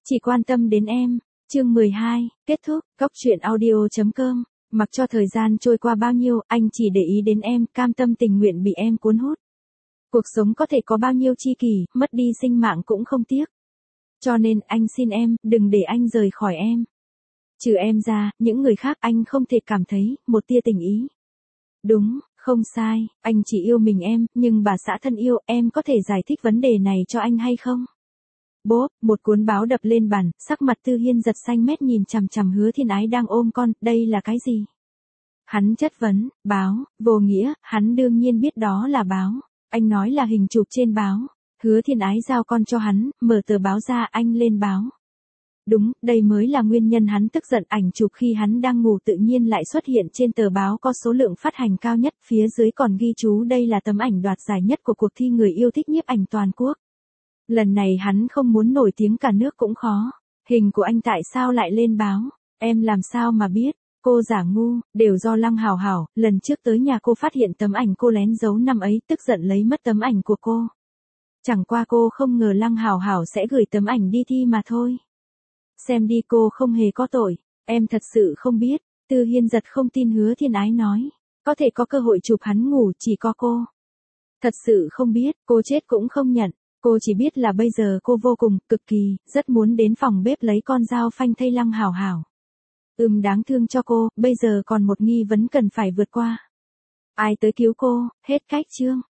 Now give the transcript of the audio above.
Chỉ quan tâm đến em. Chương 12, kết thúc. Cốc truyện audio.com. Mặc cho thời gian trôi qua bao nhiêu, anh chỉ để ý đến em, cam tâm tình nguyện bị em cuốn hút. Cuộc sống có thể có bao nhiêu chi kỷ, mất đi sinh mạng cũng không tiếc. Cho nên anh xin em, đừng để anh rời khỏi em. Trừ em ra, những người khác anh không thể cảm thấy một tia tình ý. Đúng, không sai, anh chỉ yêu mình em, nhưng bà xã thân yêu, em có thể giải thích vấn đề này cho anh hay không? Bốp, một cuốn báo đập lên bàn, sắc mặt Tư Hiên giật xanh mét nhìn chằm chằm Hứa Thiên Ái đang ôm con, đây là cái gì? Hắn chất vấn, báo, vô nghĩa, hắn đương nhiên biết đó là báo. Anh nói là hình chụp trên báo. Hứa Thiên Ái giao con cho hắn, mở tờ báo ra, anh lên báo. Đúng, đây mới là nguyên nhân hắn tức giận, ảnh chụp khi hắn đang ngủ tự nhiên lại xuất hiện trên tờ báo có số lượng phát hành cao nhất, phía dưới còn ghi chú đây là tấm ảnh đoạt giải nhất của cuộc thi người yêu thích nhiếp ảnh toàn quốc. Lần này hắn không muốn nổi tiếng cả nước cũng khó. Hình của anh tại sao lại lên báo? Em làm sao mà biết? Cô giả ngu, đều do Lăng Hảo Hảo, lần trước tới nhà cô phát hiện tấm ảnh cô lén giấu năm ấy, tức giận lấy mất tấm ảnh của cô. Chẳng qua cô không ngờ Lăng Hảo Hảo sẽ gửi tấm ảnh đi thi mà thôi. Xem đi, cô không hề có tội, em thật sự không biết. Tư Hiên giật không tin Hứa Thiên Ái nói. Có thể có cơ hội chụp hắn ngủ chỉ có cô. Thật sự không biết, cô chết cũng không nhận. Cô chỉ biết là bây giờ cô vô cùng, cực kỳ, rất muốn đến phòng bếp lấy con dao phanh thay Lăng Hảo Hảo. Đáng thương cho cô, bây giờ còn một nghi vấn cần phải vượt qua. Ai tới cứu cô, hết cách chương.